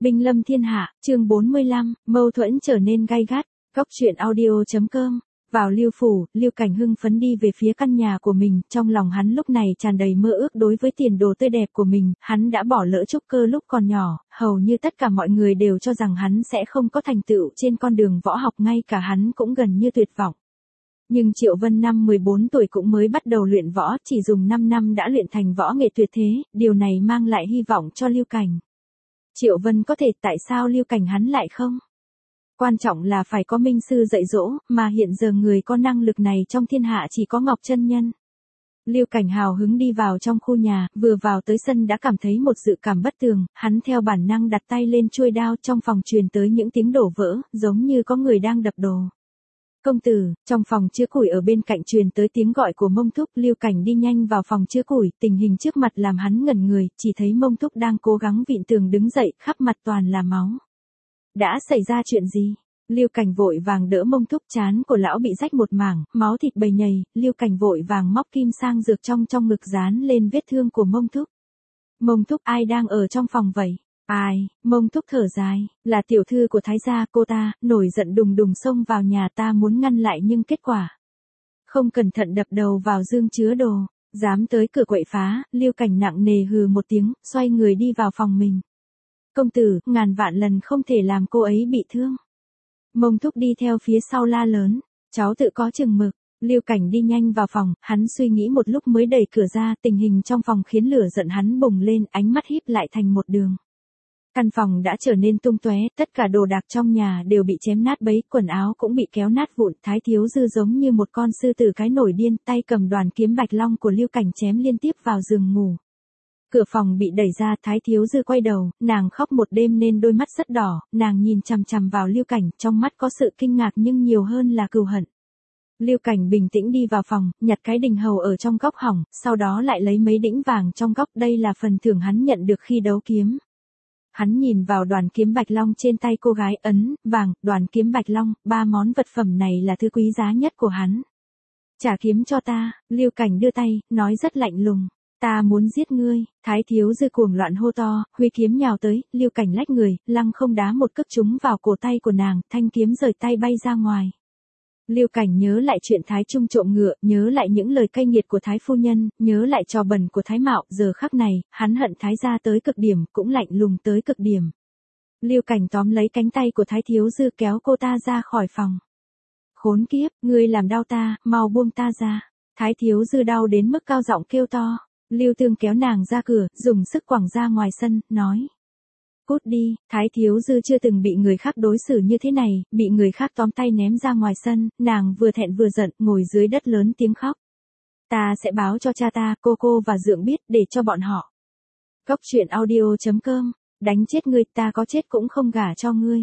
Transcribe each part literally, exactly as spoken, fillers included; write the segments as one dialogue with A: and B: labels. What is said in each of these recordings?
A: Binh lâm thiên hạ, chương bốn mươi lăm, mâu thuẫn trở nên gay gắt. Góc truyện audio.com. Vào Lưu phủ, Lưu Cảnh hưng phấn đi về phía căn nhà của mình, trong lòng hắn lúc này tràn đầy mơ ước đối với tiền đồ tươi đẹp của mình, hắn đã bỏ lỡ trúc cơ lúc còn nhỏ, hầu như tất cả mọi người đều cho rằng hắn sẽ không có thành tựu trên con đường võ học, ngay cả hắn cũng gần như tuyệt vọng. Nhưng Triệu Vân năm mười bốn tuổi cũng mới bắt đầu luyện võ, chỉ dùng năm năm đã luyện thành võ nghệ tuyệt thế, điều này mang lại hy vọng cho Lưu Cảnh. Triệu Vân có thể, tại sao Lưu Cảnh hắn lại không? Quan trọng là phải có minh sư dạy dỗ, mà hiện giờ người có năng lực này trong thiên hạ chỉ có Ngọc Chân Nhân. Lưu Cảnh hào hứng đi vào trong khu nhà, vừa vào tới sân đã cảm thấy một dự cảm bất tường, hắn theo bản năng đặt tay lên chuôi đao, trong phòng truyền tới những tiếng đổ vỡ, giống như có người đang đập đồ. Công tử, trong phòng chứa củi ở bên cạnh truyền tới tiếng gọi của Mông Thúc. Lưu Cảnh đi nhanh vào phòng chứa củi, tình hình trước mặt làm hắn ngẩn người, chỉ thấy Mông Thúc đang cố gắng vịn tường đứng dậy, khắp mặt toàn là máu. Đã xảy ra chuyện gì? Lưu Cảnh vội vàng đỡ Mông Thúc, trán của lão bị rách một mảng, máu thịt bầy nhầy, Lưu Cảnh vội vàng móc kim sang dược trong trong ngực dán lên vết thương của Mông Thúc. Mông Thúc, ai đang ở trong phòng vậy? Ai? Mông Thúc thở dài, là tiểu thư của Thái gia, cô ta nổi giận đùng đùng xông vào nhà ta muốn ngăn lại nhưng kết quả không cẩn thận đập đầu vào dương chứa đồ, dám tới cửa quậy phá. Lưu Cảnh nặng nề hừ một tiếng, xoay người đi vào phòng mình. Công tử, ngàn vạn lần không thể làm cô ấy bị thương. Mông Thúc đi theo phía sau la lớn, cháu tự có chừng mực. Lưu Cảnh đi nhanh vào phòng, hắn suy nghĩ một lúc mới đẩy cửa ra, tình hình trong phòng khiến lửa giận hắn bùng lên, ánh mắt híp lại thành một đường. Căn phòng đã trở nên tung tóe, tất cả đồ đạc trong nhà đều bị chém nát bấy, quần áo cũng bị kéo nát vụn. Thái thiếu dư giống như một con sư tử cái nổi điên, tay cầm đoàn kiếm bạch long của Lưu Cảnh chém liên tiếp vào giường ngủ. Cửa phòng bị đẩy ra, Thái thiếu dư quay đầu, nàng khóc một đêm nên đôi mắt rất đỏ, nàng nhìn chằm chằm vào Lưu Cảnh, trong mắt có sự kinh ngạc nhưng nhiều hơn là cừu hận. Lưu Cảnh bình tĩnh đi vào phòng, nhặt cái đình hầu ở trong góc hỏng, sau đó lại lấy mấy đĩnh vàng trong góc, đây là phần thưởng hắn nhận được khi đấu kiếm. Hắn nhìn vào đoàn kiếm bạch long trên tay cô gái, ấn, vàng, đoàn kiếm bạch long, ba món vật phẩm này là thứ quý giá nhất của hắn. Trả kiếm cho ta. Lưu Cảnh đưa tay, nói rất lạnh lùng, ta muốn giết ngươi. Thái thiếu dư cuồng loạn hô to, huy kiếm nhào tới, Lưu Cảnh lách người, lăng không đá một cước trúng vào cổ tay của nàng, thanh kiếm rời tay bay ra ngoài. Lưu Cảnh nhớ lại chuyện Thái Trung trộm ngựa, nhớ lại những lời cay nghiệt của Thái phu nhân, nhớ lại trò bẩn của Thái Mạo, giờ khắc này, hắn hận Thái gia tới cực điểm, cũng lạnh lùng tới cực điểm. Lưu Cảnh tóm lấy cánh tay của Thái thiếu dư kéo cô ta ra khỏi phòng. Khốn kiếp, ngươi làm đau ta, mau buông ta ra. Thái thiếu dư đau đến mức cao giọng kêu to. Lưu Tương kéo nàng ra cửa, dùng sức quẳng ra ngoài sân, nói. Cút đi. Thái thiếu dư chưa từng bị người khác đối xử như thế này, bị người khác tóm tay ném ra ngoài sân, nàng vừa thẹn vừa giận, ngồi dưới đất lớn tiếng khóc. Ta sẽ báo cho cha ta, cô cô và dượng biết, để cho bọn họ. Góc truyện audio.com. Đánh chết ngươi, ta có chết cũng không gả cho ngươi.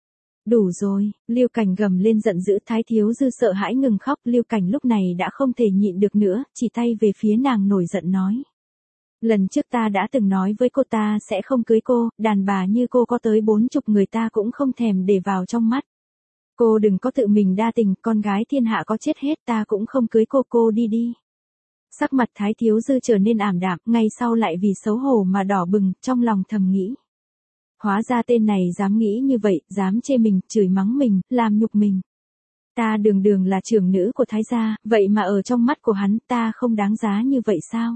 A: Đủ rồi. Lưu Cảnh gầm lên giận dữ. Thái thiếu dư sợ hãi ngừng khóc. Lưu Cảnh lúc này đã không thể nhịn được nữa, chỉ tay về phía nàng nổi giận nói. Lần trước ta đã từng nói với cô ta sẽ không cưới cô, đàn bà như cô có tới bốn chục người ta cũng không thèm để vào trong mắt. Cô đừng có tự mình đa tình, con gái thiên hạ có chết hết ta cũng không cưới cô, cô đi đi. Sắc mặt Thái thiếu dư trở nên ảm đạm, ngay sau lại vì xấu hổ mà đỏ bừng, trong lòng thầm nghĩ. Hóa ra tên này dám nghĩ như vậy, dám chê mình, chửi mắng mình, làm nhục mình. Ta đường đường là trưởng nữ của Thái gia, vậy mà ở trong mắt của hắn ta không đáng giá như vậy sao?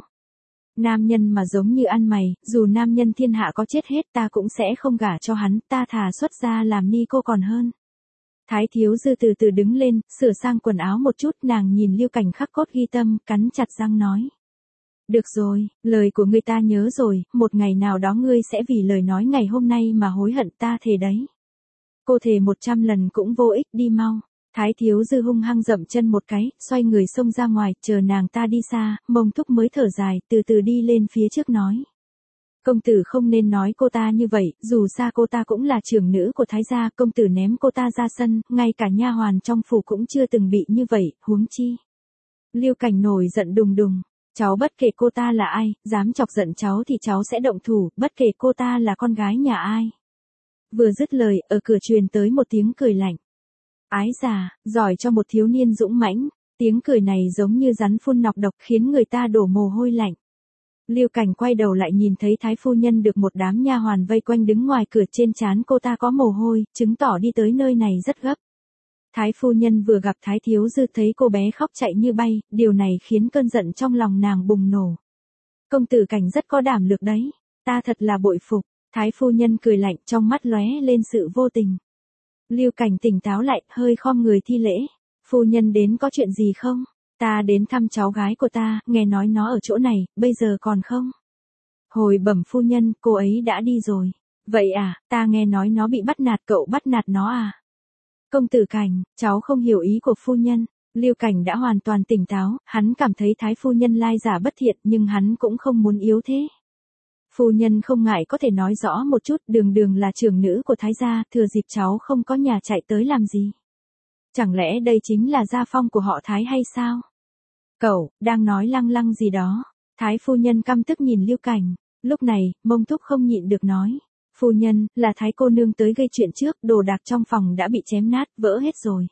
A: Nam nhân mà giống như ăn mày, dù nam nhân thiên hạ có chết hết ta cũng sẽ không gả cho hắn, ta thà xuất gia làm ni cô còn hơn. Thái thiếu dư từ từ đứng lên, sửa sang quần áo một chút, nàng nhìn Lưu Cảnh khắc cốt ghi tâm, cắn chặt răng nói. Được rồi, lời của ngươi ta nhớ rồi, một ngày nào đó ngươi sẽ vì lời nói ngày hôm nay mà hối hận, ta thề đấy. Cô thề một trăm lần cũng vô ích, đi mau. Thái thiếu dư hung hăng dậm chân một cái, xoay người xông ra ngoài, chờ nàng ta đi xa, Mông Thúc mới thở dài, từ từ đi lên phía trước nói. Công tử không nên nói cô ta như vậy, dù sao cô ta cũng là trưởng nữ của Thái gia, công tử ném cô ta ra sân, ngay cả nha hoàn trong phủ cũng chưa từng bị như vậy, huống chi. Lưu Cảnh nổi giận đùng đùng, cháu bất kể cô ta là ai, dám chọc giận cháu thì cháu sẽ động thủ, bất kể cô ta là con gái nhà ai. Vừa dứt lời, ở cửa truyền tới một tiếng cười lạnh. Ái già, giỏi cho một thiếu niên dũng mãnh, tiếng cười này giống như rắn phun nọc độc khiến người ta đổ mồ hôi lạnh. Lưu Cảnh quay đầu lại nhìn thấy thái phu nhân được một đám nha hoàn vây quanh đứng ngoài cửa, trên trán cô ta có mồ hôi, chứng tỏ đi tới nơi này rất gấp. Thái phu nhân vừa gặp Thái thiếu dư thấy cô bé khóc chạy như bay, điều này khiến cơn giận trong lòng nàng bùng nổ. Công tử Cảnh rất có đảm lực đấy, ta thật là bội phục. Thái phu nhân cười lạnh, trong mắt lóe lên sự vô tình. Lưu Cảnh tỉnh táo lại, hơi khom người thi lễ. Phu nhân đến có chuyện gì không? Ta đến thăm cháu gái của ta, nghe nói nó ở chỗ này, bây giờ còn không? Hồi bẩm phu nhân, cô ấy đã đi rồi. Vậy à, ta nghe nói nó bị bắt nạt, cậu bắt nạt nó à? Công tử Cảnh, cháu không hiểu ý của phu nhân. Lưu Cảnh đã hoàn toàn tỉnh táo, hắn cảm thấy thái phu nhân lai giả bất thiện nhưng hắn cũng không muốn yếu thế. Phu nhân không ngại có thể nói rõ một chút, đường đường là trưởng nữ của thái gia, thừa dịp cháu không có nhà chạy tới làm gì? Chẳng lẽ đây chính là gia phong của họ Thái hay sao? Cậu, đang nói lăng lăng gì đó? Thái phu nhân căm tức nhìn Lưu Cảnh. Lúc này, Mông Thúc không nhịn được nói. Phu nhân, là Thái cô nương tới gây chuyện trước, đồ đạc trong phòng đã bị chém nát, vỡ hết rồi.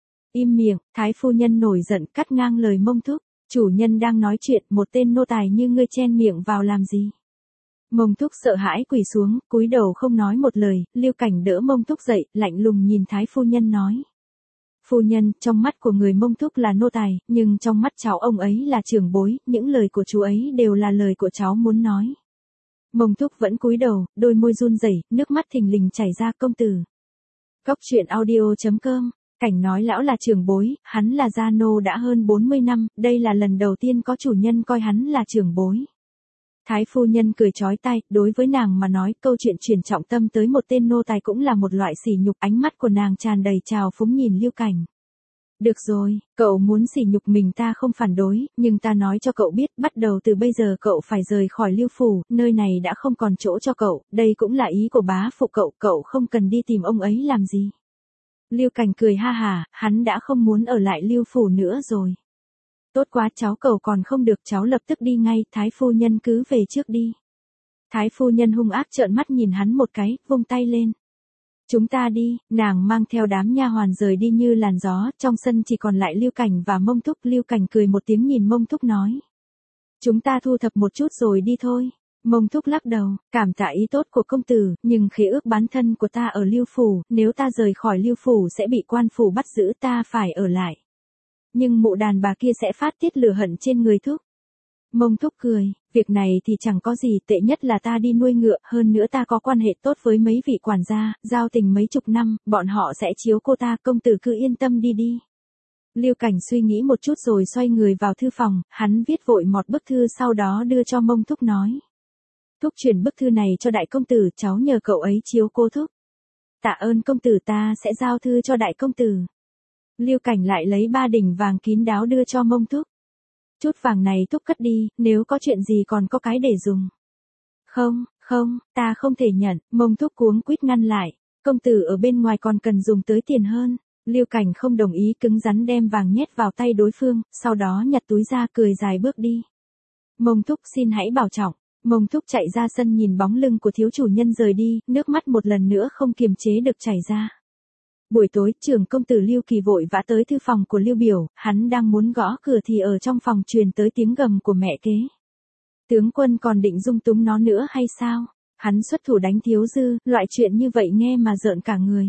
A: Im miệng, Thái phu nhân nổi giận cắt ngang lời Mông Thúc. Chủ nhân đang nói chuyện, một tên nô tài như ngươi chen miệng vào làm gì? Mông Thúc sợ hãi quỳ xuống, cúi đầu không nói một lời. Lưu Cảnh đỡ Mông Thúc dậy, lạnh lùng nhìn Thái phu nhân nói. Phu nhân, trong mắt của người Mông Thúc là nô tài, nhưng trong mắt cháu ông ấy là trưởng bối, những lời của chú ấy đều là lời của cháu muốn nói. Mông Thúc vẫn cúi đầu, đôi môi run rẩy, nước mắt thình lình chảy ra. Công tử. Cốc truyện audio chấm com. Cảnh nói lão là trưởng bối, hắn là gia nô đã hơn bốn mươi năm, đây là lần đầu tiên có chủ nhân coi hắn là trưởng bối. Thái phu nhân cười chói tai, đối với nàng mà nói câu chuyện chuyển trọng tâm tới một tên nô tài cũng là một loại sỉ nhục, ánh mắt của nàng tràn đầy trào phúng nhìn Lưu Cảnh. Được rồi, cậu muốn sỉ nhục mình ta không phản đối, nhưng ta nói cho cậu biết, bắt đầu từ bây giờ cậu phải rời khỏi Lưu phủ, nơi này đã không còn chỗ cho cậu, đây cũng là ý của bá phụ cậu, cậu không cần đi tìm ông ấy làm gì. Lưu Cảnh cười ha hả, hắn đã không muốn ở lại Lưu phủ nữa rồi. Tốt quá, cháu cầu còn không được, cháu lập tức đi ngay, thái phu nhân cứ về trước đi. Thái phu nhân hung ác trợn mắt nhìn hắn một cái, vung tay lên. Chúng ta đi, nàng mang theo đám nha hoàn rời đi như làn gió, trong sân chỉ còn lại Lưu Cảnh và Mông Thúc. Lưu Cảnh cười một tiếng nhìn Mông Thúc nói. Chúng ta thu thập một chút rồi đi thôi. Mông Thúc lắc đầu, cảm tạ ý tốt của công tử, nhưng khế ước bán thân của ta ở Lưu phủ, nếu ta rời khỏi Lưu phủ sẽ bị quan phủ bắt giữ, ta phải ở lại. Nhưng mụ đàn bà kia sẽ phát tiết lửa hận trên người Thúc. Mông Thúc cười, việc này thì chẳng có gì, tệ nhất là ta đi nuôi ngựa, hơn nữa ta có quan hệ tốt với mấy vị quản gia, giao tình mấy chục năm, bọn họ sẽ chiếu cô ta, công tử cứ yên tâm đi đi. Lưu Cảnh suy nghĩ một chút rồi xoay người vào thư phòng, hắn viết vội một bức thư sau đó đưa cho Mông Thúc nói. Thúc chuyển bức thư này cho đại công tử, cháu nhờ cậu ấy chiếu cô Thúc. Tạ ơn công tử, ta sẽ giao thư cho đại công tử. Lưu Cảnh lại lấy ba đỉnh vàng kín đáo đưa cho Mông Thúc. Chút vàng này Thúc cất đi, nếu có chuyện gì còn có cái để dùng. Không, không, ta không thể nhận, Mông Thúc cuống quýt ngăn lại, công tử ở bên ngoài còn cần dùng tới tiền hơn. Lưu Cảnh không đồng ý, cứng rắn đem vàng nhét vào tay đối phương, sau đó nhặt túi ra cười dài bước đi. Mông Thúc xin hãy bảo trọng. Mông Thúc chạy ra sân nhìn bóng lưng của thiếu chủ nhân rời đi, nước mắt một lần nữa không kiềm chế được chảy ra. Buổi tối, trưởng công tử Lưu Kỳ vội vã tới thư phòng của Lưu Biểu, hắn đang muốn gõ cửa thì ở trong phòng truyền tới tiếng gầm của mẹ kế. Tướng quân còn định dung túng nó nữa hay sao? Hắn xuất thủ đánh Thiếu Dư, loại chuyện như vậy nghe mà rợn cả người.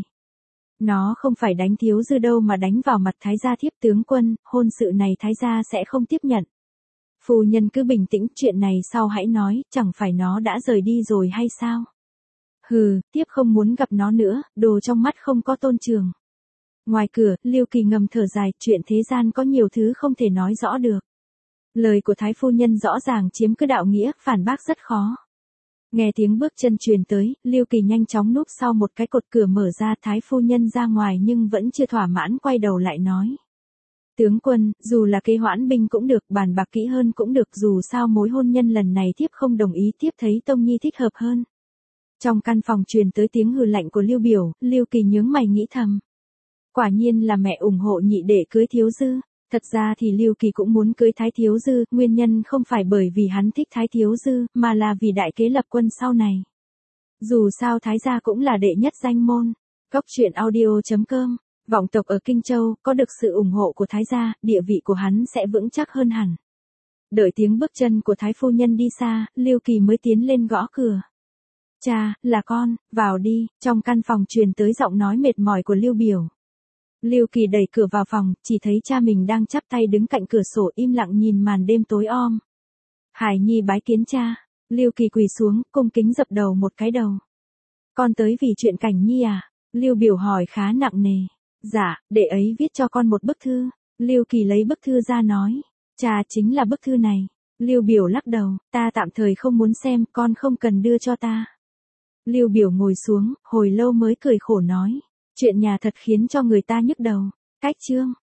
A: Nó không phải đánh Thiếu Dư đâu mà đánh vào mặt Thái gia thiếp. Tướng quân, hôn sự này Thái gia sẽ không tiếp nhận. Phu nhân cứ bình tĩnh, chuyện này sau hãy nói, chẳng phải nó đã rời đi rồi hay sao? Hừ, tiếp không muốn gặp nó nữa, đồ trong mắt không có tôn trường. Ngoài cửa, Lưu Kỳ ngầm thở dài, chuyện thế gian có nhiều thứ không thể nói rõ được. Lời của Thái phu nhân rõ ràng chiếm cứ đạo nghĩa, phản bác rất khó. Nghe tiếng bước chân truyền tới, Lưu Kỳ nhanh chóng núp sau một cái cột cửa mở ra, Thái phu nhân ra ngoài nhưng vẫn chưa thỏa mãn quay đầu lại nói. Tướng quân, dù là kế hoãn binh cũng được, bàn bạc kỹ hơn cũng được, dù sao mối hôn nhân lần này thiếp không đồng ý, thiếp thấy Tông Nhi thích hợp hơn. Trong căn phòng truyền tới tiếng hừ lạnh của Lưu Biểu, Lưu Kỳ nhướng mày nghĩ thầm. Quả nhiên là mẹ ủng hộ nhị đệ cưới Thiếu Dư. Thật ra thì Lưu Kỳ cũng muốn cưới Thái Thiếu Dư, nguyên nhân không phải bởi vì hắn thích Thái Thiếu Dư, mà là vì đại kế lập quân sau này. Dù sao Thái gia cũng là đệ nhất danh môn. Cốc truyện audio chấm com. Vọng tộc ở Kinh Châu, có được sự ủng hộ của Thái gia, địa vị của hắn sẽ vững chắc hơn hẳn. Đợi tiếng bước chân của Thái phu nhân đi xa, Lưu Kỳ mới tiến lên gõ cửa. Cha, là con, vào đi, trong căn phòng truyền tới giọng nói mệt mỏi của Lưu Biểu. Lưu Kỳ đẩy cửa vào phòng, chỉ thấy cha mình đang chắp tay đứng cạnh cửa sổ im lặng nhìn màn đêm tối om. Hải Nhi bái kiến cha. Lưu Kỳ quỳ xuống, cung kính dập đầu một cái đầu. Con tới vì chuyện Cảnh Nhi à? Lưu Biểu hỏi khá nặng nề. Dạ, đệ ấy viết cho con một bức thư. Lưu Kỳ lấy bức thư ra nói. Cha, chính là bức thư này. Lưu Biểu lắc đầu, ta tạm thời không muốn xem, con không cần đưa cho ta. Lưu Biểu ngồi xuống, hồi lâu mới cười khổ nói. Chuyện nhà thật khiến cho người ta nhức đầu. Cách chương.